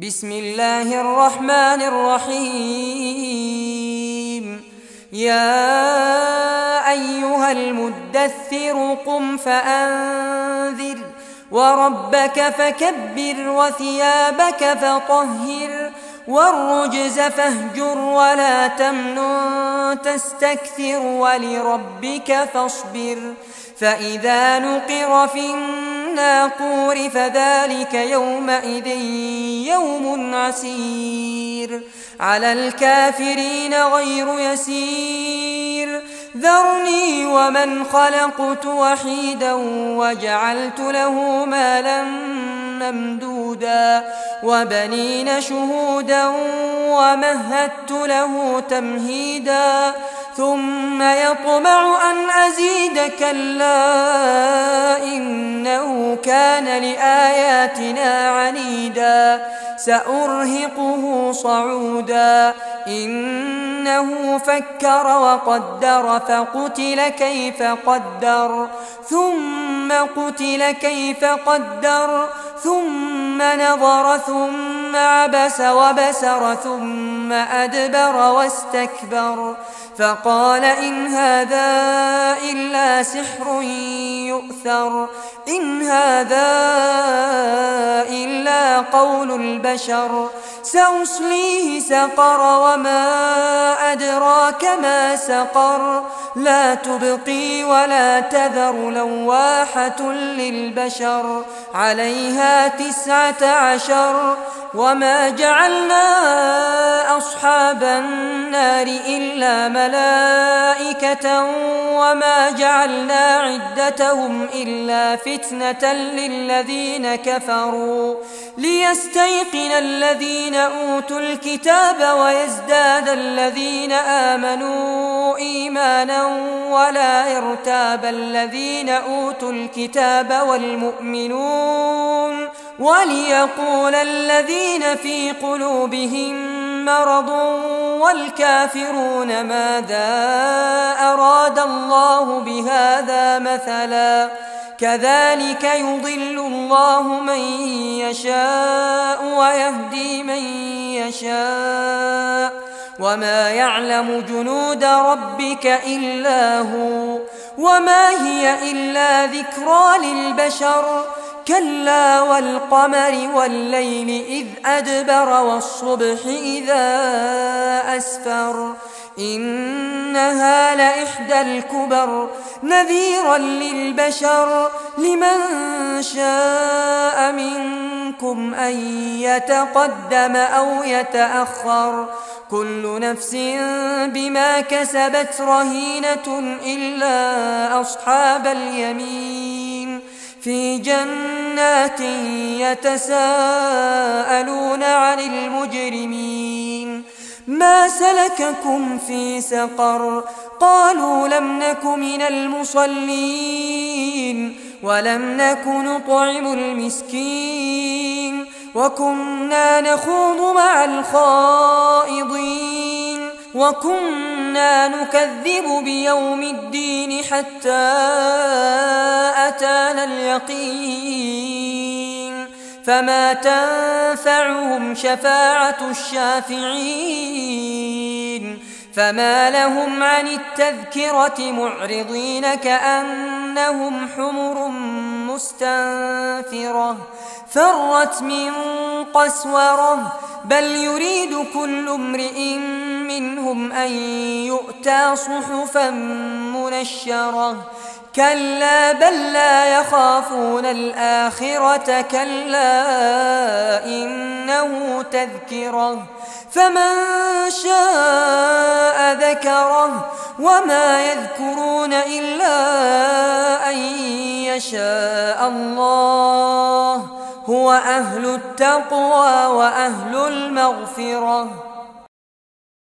بسم الله الرحمن الرحيم. يا أيها المدثر قم فأنذر وربك فكبر وثيابك فطهر والرجز فاهجر ولا تمنن تستكثر ولربك فاصبر فإذا نقر في الناقور فذلك يومئذ يوم عسير على الكافرين غير يسير. ذرني ومن خلقت وحيدا وجعلت له مالا ممدودا وبنين شهودا ومهدت له تمهيدا ثم يطمع أن أزيد كلا إنه كان لآياتنا عنيدا سأرهقه صعودا إنه فكر وقدر فقتل كيف قدر ثم قتل كيف قدر ثم نظر ثم عبس وبسر ثم أدبر واستكبر فقال إن هذا إلا سحر يؤثر إن هذا إلا قول البشر سأصليه سقر وما أدراك ما سقر لا تبقي ولا تذر لواحة للبشر عليها 19 وما جعلنا أصحاب النار إلا ملائكة وما جعلنا عدتهم إلا فتنة للذين كفروا ليستيقن الذين أوتوا الكتاب ويزداد الذين آمنوا إيمانا ولا يرتاب الذين أوتوا الكتاب والمؤمنون وليقول الذين في قلوبهم مرض والكافرون ماذا أراد الله بهذا مثلا كذلك يضل الله من يشاء ويهدي من يشاء وما يعلم جنود ربك إلا هو وما هي إلا ذكرى للبشر كلا والقمر والليل إذ أدبر والصبح إذا أسفر إنها لإحدى الكبر نذيرا للبشر لمن شاء منكم أن يتقدم أو يتأخر كل نفس بما كسبت رهينة إلا أصحاب اليمين في جنات يتساءلون عن المجرمين ما سلككم في سقر قالوا لم نك من المصلين ولم نك نطعم المسكين وكنا نخوض مع الخائضين وكنا نكذب بيوم الدين حتى أتانا اليقين فما تنفعهم شفاعة الشافعين فما لهم عن التذكرة معرضين كأنهم حمر مستنفرة فرت من قسورة بل يريد كل امرئ منهم أن يؤتى صحفا منشرة كلا بل لا يخافون الآخرة كلا إنه تذكرة فمن شاء ذكره وما يذكرون إلا أن يشاء الله هو أهل التقوى وأهل المغفرة